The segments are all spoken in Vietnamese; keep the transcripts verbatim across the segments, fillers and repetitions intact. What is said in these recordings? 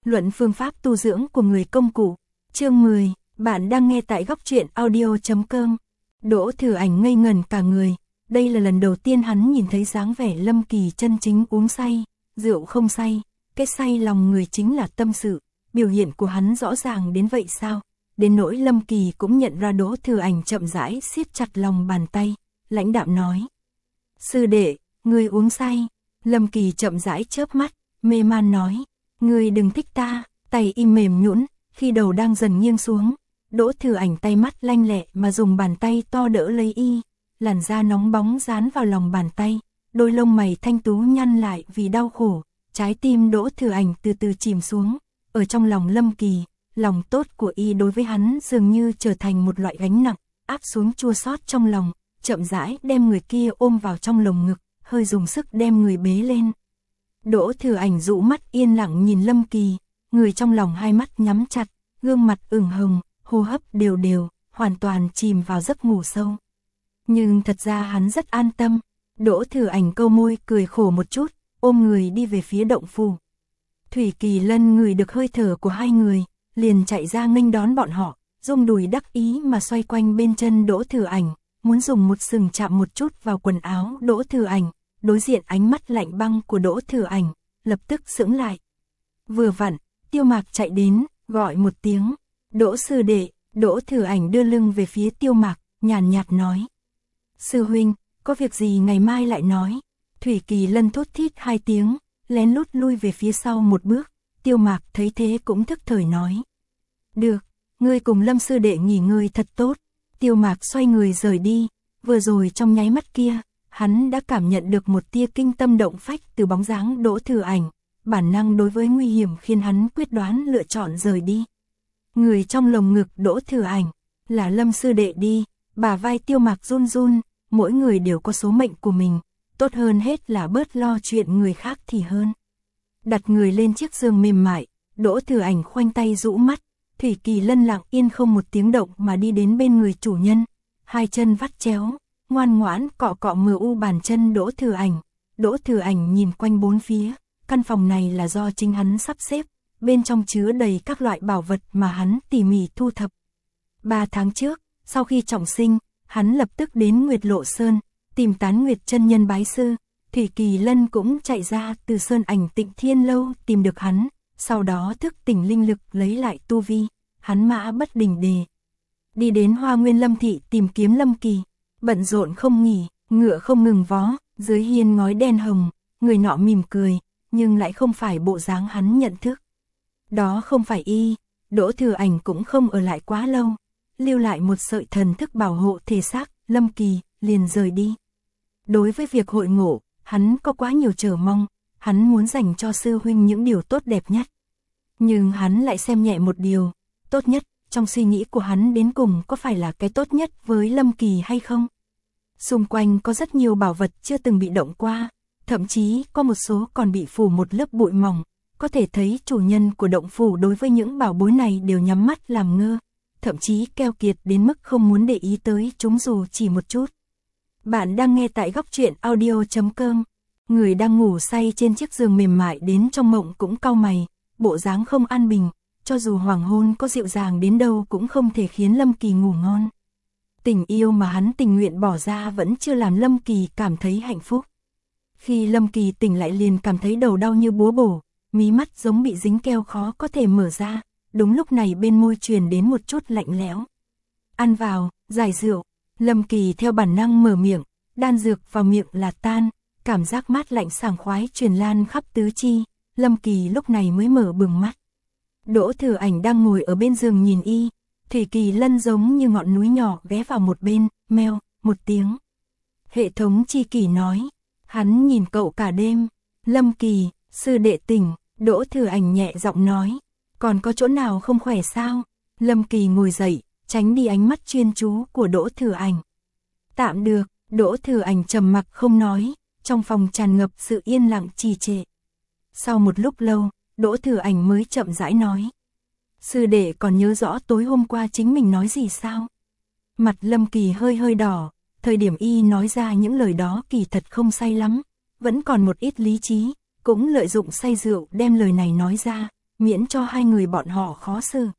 Luận phương pháp tu dưỡng của người công cụ. Chương mười, bạn đang nghe tại góc truyện audio chấm com. Đỗ Thừa Ảnh ngây ngẩn cả người, đây là lần đầu tiên hắn nhìn thấy dáng vẻ Lâm Kỳ chân chính uống say, rượu không say, cái say lòng người chính là tâm sự, biểu hiện của hắn rõ ràng đến vậy sao? Đến nỗi Lâm Kỳ cũng nhận ra Đỗ Thừa Ảnh chậm rãi siết chặt lòng bàn tay, lãnh đạm nói: "Sư đệ, ngươi uống say." Lâm Kỳ chậm rãi chớp mắt, mê man nói: "Ngươi đừng thích ta." Tay im mềm nhũn, khi đầu đang dần nghiêng xuống, Đỗ Thừa Ảnh tay mắt lanh lẹ mà dùng bàn tay to đỡ lấy y, làn da nóng bóng dán vào lòng bàn tay, đôi lông mày thanh tú nhăn lại vì đau khổ, trái tim Đỗ Thừa Ảnh từ từ chìm xuống, ở trong lòng Lâm Kỳ, lòng tốt của y đối với hắn dường như trở thành một loại gánh nặng, áp xuống chua xót trong lòng, chậm rãi đem người kia ôm vào trong lồng ngực, hơi dùng sức đem người bế lên. Đỗ Thừa Ảnh dụ mắt yên lặng nhìn Lâm Kỳ, người trong lòng hai mắt nhắm chặt, gương mặt ửng hồng, hô hấp đều đều, hoàn toàn chìm vào giấc ngủ sâu. Nhưng thật ra hắn rất an tâm. Đỗ Thừa Ảnh câu môi cười khổ một chút, ôm người đi về phía động phủ. Thủy Kỳ Lân ngửi được hơi thở của hai người, liền chạy ra nghênh đón bọn họ, rung đùi đắc ý mà xoay quanh bên chân Đỗ Thừa Ảnh, muốn dùng một sừng chạm một chút vào quần áo Đỗ Thừa Ảnh. Đối diện ánh mắt lạnh băng của Đỗ Thừa Ảnh, lập tức sững lại. Vừa vặn, Tiêu Mạc chạy đến, gọi một tiếng: "Đỗ sư đệ." Đỗ Thừa Ảnh đưa lưng về phía Tiêu Mạc, nhàn nhạt nói: "Sư huynh, có việc gì ngày mai lại nói." Thủy Kỳ Lân thốt thít hai tiếng, lén lút lui về phía sau một bước. Tiêu Mạc thấy thế cũng thức thời nói: "Được, ngươi cùng Lâm sư đệ nghỉ ngơi thật tốt." Tiêu Mạc xoay người rời đi, vừa rồi trong nháy mắt kia, hắn đã cảm nhận được một tia kinh tâm động phách từ bóng dáng Đỗ Thừa Ảnh, bản năng đối với nguy hiểm khiến hắn quyết đoán lựa chọn rời đi. Người trong lồng ngực Đỗ Thừa Ảnh, là Lâm sư đệ đi, bả vai Tiêu Mạc run run, mỗi người đều có số mệnh của mình, tốt hơn hết là bớt lo chuyện người khác thì hơn. Đặt người lên chiếc giường mềm mại, Đỗ Thừa Ảnh khoanh tay rũ mắt, Thủy Kỳ Lân lặng yên không một tiếng động mà đi đến bên người chủ nhân, hai chân vắt chéo, ngoan ngoãn cọ cọ mờ u bàn chân Đỗ Thừa Ảnh. Đỗ Thừa Ảnh nhìn quanh bốn phía, căn phòng này là do chính hắn sắp xếp, bên trong chứa đầy các loại bảo vật mà hắn tỉ mỉ thu thập. Ba tháng trước, sau khi trọng sinh, hắn lập tức đến Nguyệt Lộ Sơn, tìm Tán Nguyệt chân nhân bái sư. Thủy Kỳ Lân cũng chạy ra từ Sơn Ảnh Tịnh Thiên Lâu tìm được hắn, sau đó thức tỉnh linh lực lấy lại tu vi, hắn mã bất đình đề. Đi đến Hoa Nguyên Lâm Thị tìm kiếm Lâm Kỳ, bận rộn không nghỉ, ngựa không ngừng vó, dưới hiên ngói đen hồng, người nọ mỉm cười, nhưng lại không phải bộ dáng hắn nhận thức. Đó không phải y. Đỗ Thừa Ảnh cũng không ở lại quá lâu, lưu lại một sợi thần thức bảo hộ thể xác, Lâm Kỳ liền rời đi. Đối với việc hội ngộ, hắn có quá nhiều chờ mong, hắn muốn dành cho sư huynh những điều tốt đẹp nhất. Nhưng hắn lại xem nhẹ một điều, tốt nhất, trong suy nghĩ của hắn đến cùng có phải là cái tốt nhất với Lâm Kỳ hay không? Xung quanh có rất nhiều bảo vật chưa từng bị động qua, thậm chí có một số còn bị phủ một lớp bụi mỏng, có thể thấy chủ nhân của động phủ đối với những bảo bối này đều nhắm mắt làm ngơ, thậm chí keo kiệt đến mức không muốn để ý tới chúng dù chỉ một chút. Bạn đang nghe tại góc truyện audio chấm com. Người đang ngủ say trên chiếc giường mềm mại đến trong mộng cũng cau mày, bộ dáng không an bình, cho dù hoàng hôn có dịu dàng đến đâu cũng không thể khiến Lâm Kỳ ngủ ngon. Tình yêu mà hắn tình nguyện bỏ ra vẫn chưa làm Lâm Kỳ cảm thấy hạnh phúc. Khi Lâm Kỳ tỉnh lại liền cảm thấy đầu đau như búa bổ, mí mắt giống bị dính keo khó có thể mở ra, đúng lúc này bên môi truyền đến một chút lạnh lẽo. "Ăn vào, giải rượu." Lâm Kỳ theo bản năng mở miệng, đan dược vào miệng là tan, cảm giác mát lạnh sảng khoái truyền lan khắp tứ chi, Lâm Kỳ lúc này mới mở bừng mắt. Đỗ Thừa Ảnh đang ngồi ở bên giường nhìn y, Thủy Kỳ Lân giống như ngọn núi nhỏ ghé vào một bên, meo, một tiếng. Hệ thống chi kỷ nói, hắn nhìn cậu cả đêm. Lâm Kỳ, sư đệ tỉnh. Đỗ Thừa Ảnh nhẹ giọng nói, còn có chỗ nào không khỏe sao? Lâm Kỳ ngồi dậy, tránh đi ánh mắt chuyên chú của Đỗ Thừa Ảnh. Tạm được. Đỗ Thừa Ảnh trầm mặc không nói, trong phòng tràn ngập sự yên lặng trì trệ. Sau một lúc lâu, Đỗ Thừa Ảnh mới chậm rãi nói, sư đệ còn nhớ rõ tối hôm qua chính mình nói gì sao? Mặt Lâm Kỳ hơi hơi đỏ, thời điểm y nói ra những lời đó kỳ thật không say lắm, vẫn còn một ít lý trí, cũng lợi dụng say rượu đem lời này nói ra, miễn cho hai người bọn họ khó xử.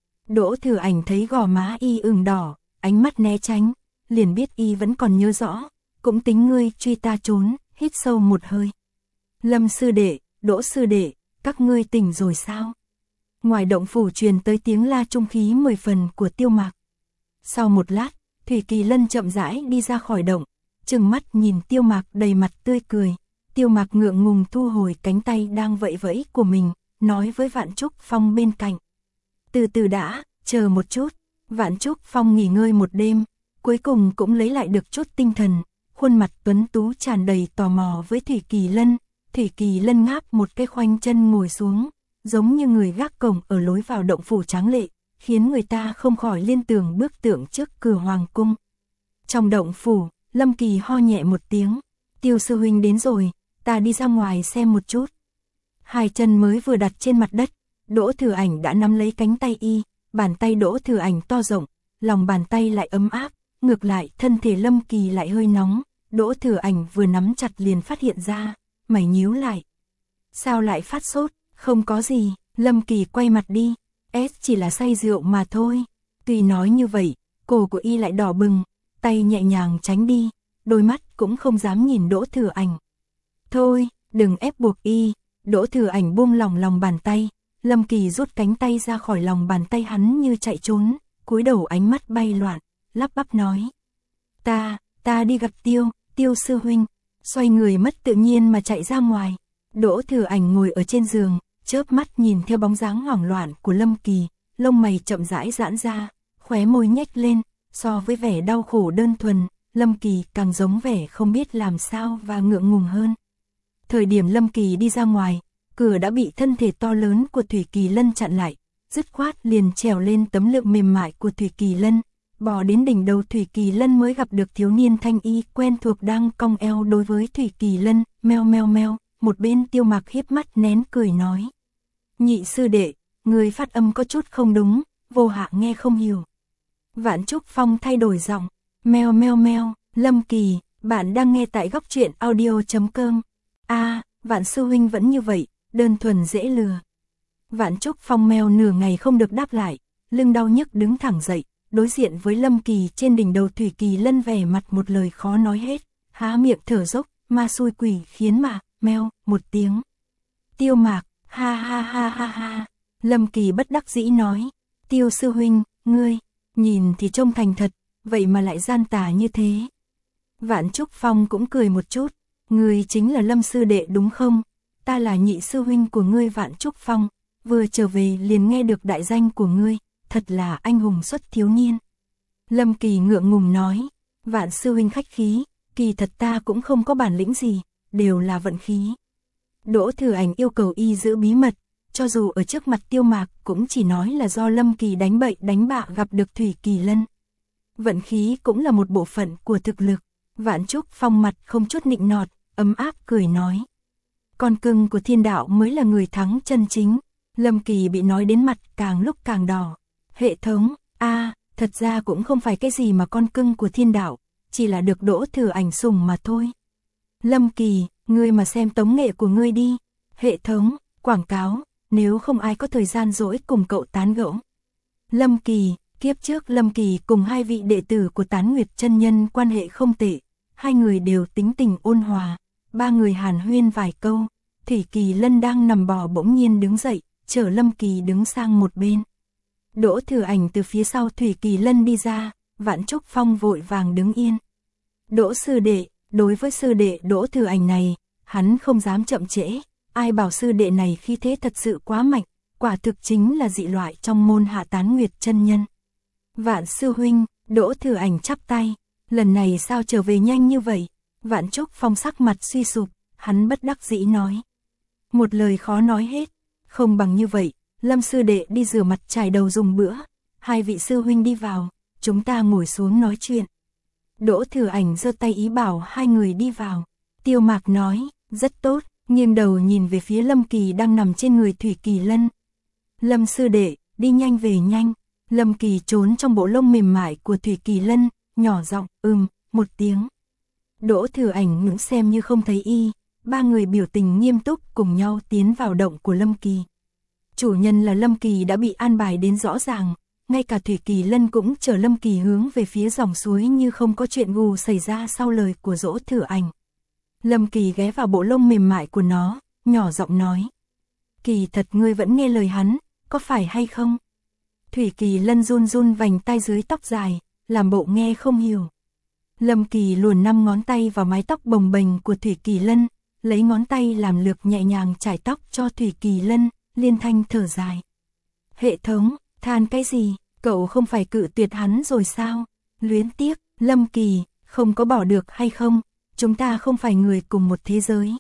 Đỗ Thừa Ảnh thấy gò má y ửng đỏ, ánh mắt né tránh, liền biết y vẫn còn nhớ rõ, cũng tính ngươi truy ta trốn, hít sâu một hơi. Lâm sư đệ, Đỗ sư đệ, các ngươi tỉnh rồi sao? Ngoài động phủ truyền tới tiếng la trung khí mười phần của Tiêu Mạc. Sau một lát, Thủy Kỳ Lân chậm rãi đi ra khỏi động, trừng mắt nhìn Tiêu Mạc đầy mặt tươi cười. Tiêu Mạc ngượng ngùng thu hồi cánh tay đang vẫy vẫy của mình, nói với Vạn Trúc Phong bên cạnh. Từ từ đã, chờ một chút. Vạn Trúc Phong nghỉ ngơi một đêm, cuối cùng cũng lấy lại được chút tinh thần, khuôn mặt tuấn tú tràn đầy tò mò với Thủy Kỳ Lân. Thủy Kỳ Lân ngáp một cái khoanh chân ngồi xuống, giống như người gác cổng ở lối vào động phủ tráng lệ, khiến người ta không khỏi liên tưởng bước tượng trước cửa hoàng cung. Trong động phủ, Lâm Kỳ ho nhẹ một tiếng, Tiêu sư huynh đến rồi, ta đi ra ngoài xem một chút. Hai chân mới vừa đặt trên mặt đất, Đỗ Thừa Ảnh đã nắm lấy cánh tay y, bàn tay Đỗ Thừa Ảnh to rộng, lòng bàn tay lại ấm áp, ngược lại thân thể Lâm Kỳ lại hơi nóng, Đỗ Thừa Ảnh vừa nắm chặt liền phát hiện ra, mày nhíu lại. Sao lại phát sốt? Không có gì, Lâm Kỳ quay mặt đi, S chỉ là say rượu mà thôi. Tuy nói như vậy, cổ của y lại đỏ bừng, tay nhẹ nhàng tránh đi, đôi mắt cũng không dám nhìn Đỗ Thừa Ảnh. Thôi, đừng ép buộc y. Đỗ Thừa Ảnh buông lỏng lòng bàn tay, Lâm Kỳ rút cánh tay ra khỏi lòng bàn tay hắn như chạy trốn, cúi đầu ánh mắt bay loạn, lắp bắp nói. Ta, ta đi gặp Tiêu, Tiêu sư huynh, xoay người mất tự nhiên mà chạy ra ngoài. Đỗ Thừa Ảnh ngồi ở trên giường, chớp mắt nhìn theo bóng dáng hoảng loạn của Lâm Kỳ, lông mày chậm rãi giãn ra, khóe môi nhếch lên, so với vẻ đau khổ đơn thuần, Lâm Kỳ càng giống vẻ không biết làm sao và ngượng ngùng hơn. Thời điểm Lâm Kỳ đi ra ngoài, cửa đã bị thân thể to lớn của Thủy Kỳ Lân chặn lại, dứt khoát liền trèo lên tấm lưng mềm mại của Thủy Kỳ Lân, bò đến đỉnh đầu Thủy Kỳ Lân mới gặp được thiếu niên thanh y quen thuộc đang cong eo đối với Thủy Kỳ Lân, meo meo meo, một bên Tiêu Mạc hiếp mắt nén cười nói. Nhị sư đệ, người phát âm có chút không đúng, vô hạ nghe không hiểu. Vạn Trúc Phong thay đổi giọng, meo meo meo, Lâm Kỳ, bạn đang nghe tại góc truyện audio chấm com. A, à, Vạn sư huynh vẫn như vậy, đơn thuần dễ lừa. Vạn Trúc Phong meo nửa ngày không được đáp lại, lưng đau nhức đứng thẳng dậy, đối diện với Lâm Kỳ trên đỉnh đầu Thủy Kỳ Lân vẻ mặt một lời khó nói hết, há miệng thở dốc, ma xui quỷ khiến mà, meo, một tiếng. Tiêu Mạc, ha ha ha ha ha, Lâm Kỳ bất đắc dĩ nói, Tiêu sư huynh, ngươi, nhìn thì trông thành thật, vậy mà lại gian tà như thế. Vạn Trúc Phong cũng cười một chút, ngươi chính là Lâm sư đệ đúng không? Ta là nhị sư huynh của ngươi Vạn Trúc Phong, vừa trở về liền nghe được đại danh của ngươi, thật là anh hùng xuất thiếu niên. Lâm Kỳ ngượng ngùng nói, Vạn sư huynh khách khí, kỳ thật ta cũng không có bản lĩnh gì, đều là vận khí. Đỗ Thừa Ảnh yêu cầu y giữ bí mật, cho dù ở trước mặt Tiêu Mạc cũng chỉ nói là do Lâm Kỳ đánh bậy đánh bạ gặp được Thủy Kỳ Lân. Vận khí cũng là một bộ phận của thực lực. Vạn Trúc Phong mặt không chút nịnh nọt, ấm áp cười nói. Con cưng của thiên đạo mới là người thắng chân chính. Lâm Kỳ bị nói đến mặt càng lúc càng đỏ. Hệ thống, a à, thật ra cũng không phải cái gì mà con cưng của thiên đạo, chỉ là được Đỗ Thừa Ảnh sủng mà thôi. Lâm Kỳ, ngươi mà xem tống nghệ của ngươi đi. Hệ thống, quảng cáo, nếu không ai có thời gian rỗi cùng cậu tán gẫu. Lâm Kỳ, kiếp trước Lâm Kỳ cùng hai vị đệ tử của Tán Nguyệt chân nhân quan hệ không tệ, hai người đều tính tình ôn hòa, ba người hàn huyên vài câu, Thủy Kỳ Lân đang nằm bò bỗng nhiên đứng dậy, chở Lâm Kỳ đứng sang một bên. Đỗ Thừa Ảnh từ phía sau Thủy Kỳ Lân đi ra, Vạn Trúc Phong vội vàng đứng yên. Đỗ sư đệ, đối với sư đệ Đỗ Thừa Ảnh này, hắn không dám chậm trễ, ai bảo sư đệ này khi thế thật sự quá mạnh, quả thực chính là dị loại trong môn hạ Tán Nguyệt chân nhân. Vạn sư huynh, Đỗ Thừa Ảnh chắp tay, lần này sao trở về nhanh như vậy? Vạn Trúc Phong sắc mặt suy sụp, hắn bất đắc dĩ nói. Một lời khó nói hết, không bằng như vậy, Lâm sư đệ đi rửa mặt chải đầu dùng bữa, hai vị sư huynh đi vào, chúng ta ngồi xuống nói chuyện. Đỗ Thừa Ảnh giơ tay ý bảo hai người đi vào. Tiêu Mạc nói, rất tốt, nghiêng đầu nhìn về phía Lâm Kỳ đang nằm trên người Thủy Kỳ Lân. Lâm sư đệ, đi nhanh về nhanh. Lâm Kỳ trốn trong bộ lông mềm mại của Thủy Kỳ Lân, nhỏ giọng, ừm, một tiếng. Đỗ Thừa Ảnh ngưỡng xem như không thấy y, ba người biểu tình nghiêm túc cùng nhau tiến vào động của Lâm Kỳ. Chủ nhân là Lâm Kỳ đã bị an bài đến rõ ràng, ngay cả Thủy Kỳ Lân cũng chở Lâm Kỳ hướng về phía dòng suối như không có chuyện ngu xảy ra sau lời của Dỗ Thử Ảnh. Lâm Kỳ ghé vào bộ lông mềm mại của nó, nhỏ giọng nói. Kỳ thật ngươi vẫn nghe lời hắn, có phải hay không? Thủy Kỳ Lân run run vành tay dưới tóc dài, làm bộ nghe không hiểu. Lâm Kỳ luồn năm ngón tay vào mái tóc bồng bềnh của Thủy Kỳ Lân, lấy ngón tay làm lược nhẹ nhàng chải tóc cho Thủy Kỳ Lân, liên thanh thở dài. Hệ thống, than cái gì, cậu không phải cự tuyệt hắn rồi sao? Luyến tiếc, Lâm Kỳ, không có bỏ được hay không? Chúng ta không phải người cùng một thế giới.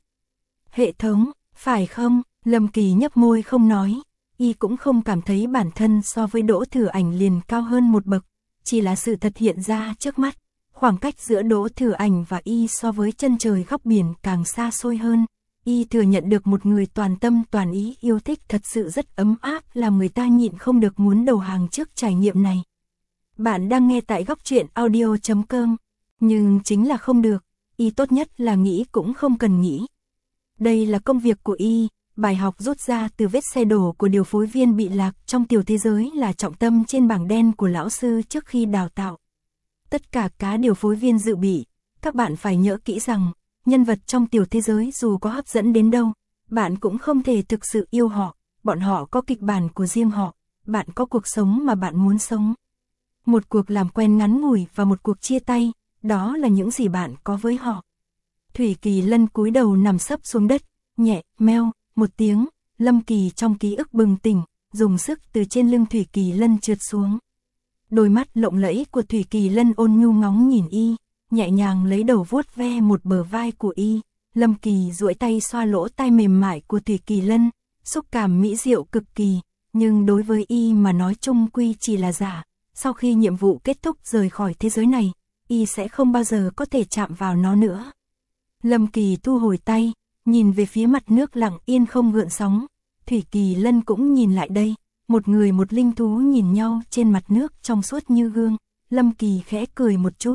Hệ thống, phải không? Lâm Kỳ nhấp môi không nói, y cũng không cảm thấy bản thân so với Đỗ Thử Ảnh liền cao hơn một bậc, chỉ là sự thật hiện ra trước mắt. Khoảng cách giữa Đỗ Thử Ảnh và y so với chân trời góc biển càng xa xôi hơn. Y thừa nhận được một người toàn tâm toàn ý yêu thích thật sự rất ấm áp, làm người ta nhịn không được muốn đầu hàng trước trải nghiệm này. Bạn đang nghe tại góc truyện audio chấm com, nhưng chính là không được, y tốt nhất là nghĩ cũng không cần nghĩ. Đây là công việc của y, bài học rút ra từ vết xe đổ của điều phối viên bị lạc trong tiểu thế giới là trọng tâm trên bảng đen của lão sư trước khi đào tạo. Tất cả cá điều phối viên dự bị, các bạn phải nhớ kỹ rằng, nhân vật trong tiểu thế giới dù có hấp dẫn đến đâu, bạn cũng không thể thực sự yêu họ, bọn họ có kịch bản của riêng họ, bạn có cuộc sống mà bạn muốn sống. Một cuộc làm quen ngắn ngủi và một cuộc chia tay, đó là những gì bạn có với họ. Thủy Kỳ Lân cúi đầu nằm sấp xuống đất, nhẹ, meo, một tiếng, Lâm Kỳ trong ký ức bừng tỉnh, dùng sức từ trên lưng Thủy Kỳ Lân trượt xuống. Đôi mắt lộng lẫy của Thủy Kỳ Lân ôn nhu ngóng nhìn y, nhẹ nhàng lấy đầu vuốt ve một bờ vai của y. Lâm Kỳ duỗi tay xoa lỗ tai mềm mại của Thủy Kỳ Lân, xúc cảm mỹ diệu cực kỳ, nhưng đối với y mà nói chung quy chỉ là giả. Sau khi nhiệm vụ kết thúc rời khỏi thế giới này, y sẽ không bao giờ có thể chạm vào nó nữa. Lâm Kỳ thu hồi tay, nhìn về phía mặt nước lặng yên không gợn sóng. Thủy Kỳ Lân cũng nhìn lại đây, một người một linh thú nhìn nhau trên mặt nước trong suốt như gương. Lâm Kỳ khẽ cười một chút.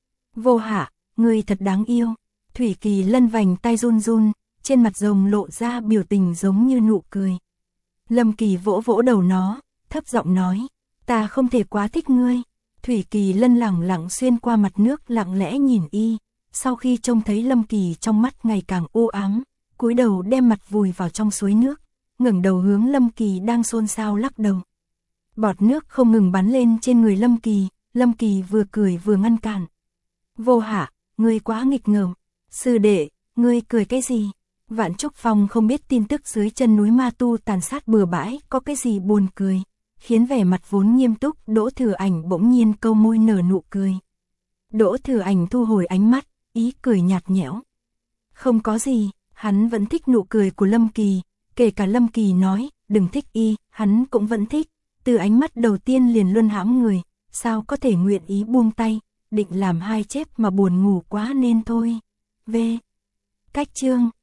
Vô Hạ, người thật đáng yêu. Thủy Kỳ Lân vành tay run run, trên mặt rồng lộ ra biểu tình giống như nụ cười. Lâm Kỳ vỗ vỗ đầu nó, thấp giọng nói, ta không thể quá thích ngươi. Thủy Kỳ Lân lẳng lặng xuyên qua mặt nước lặng lẽ nhìn y, sau khi trông thấy Lâm Kỳ trong mắt ngày càng u ám, cúi đầu đem mặt vùi vào trong suối nước, ngẩng đầu hướng Lâm Kỳ đang xôn xao lắc đầu. Bọt nước không ngừng bắn lên trên người Lâm Kỳ, Lâm Kỳ vừa cười vừa ngăn cản. Vô Hạ, ngươi quá nghịch ngợm. Sư đệ, ngươi cười cái gì? Vạn Trúc Phong không biết tin tức dưới chân núi Ma Tu tàn sát bừa bãi có cái gì buồn cười, khiến vẻ mặt vốn nghiêm túc Đỗ Thử Ảnh bỗng nhiên câu môi nở nụ cười. Đỗ Thử Ảnh thu hồi ánh mắt, ý cười nhạt nhẽo. Không có gì, hắn vẫn thích nụ cười của Lâm Kỳ, kể cả Lâm Kỳ nói, đừng thích y, hắn cũng vẫn thích, từ ánh mắt đầu tiên liền luân hãm người, sao có thể nguyện ý buông tay, định làm hai chép mà buồn ngủ quá nên thôi. V. Cách chương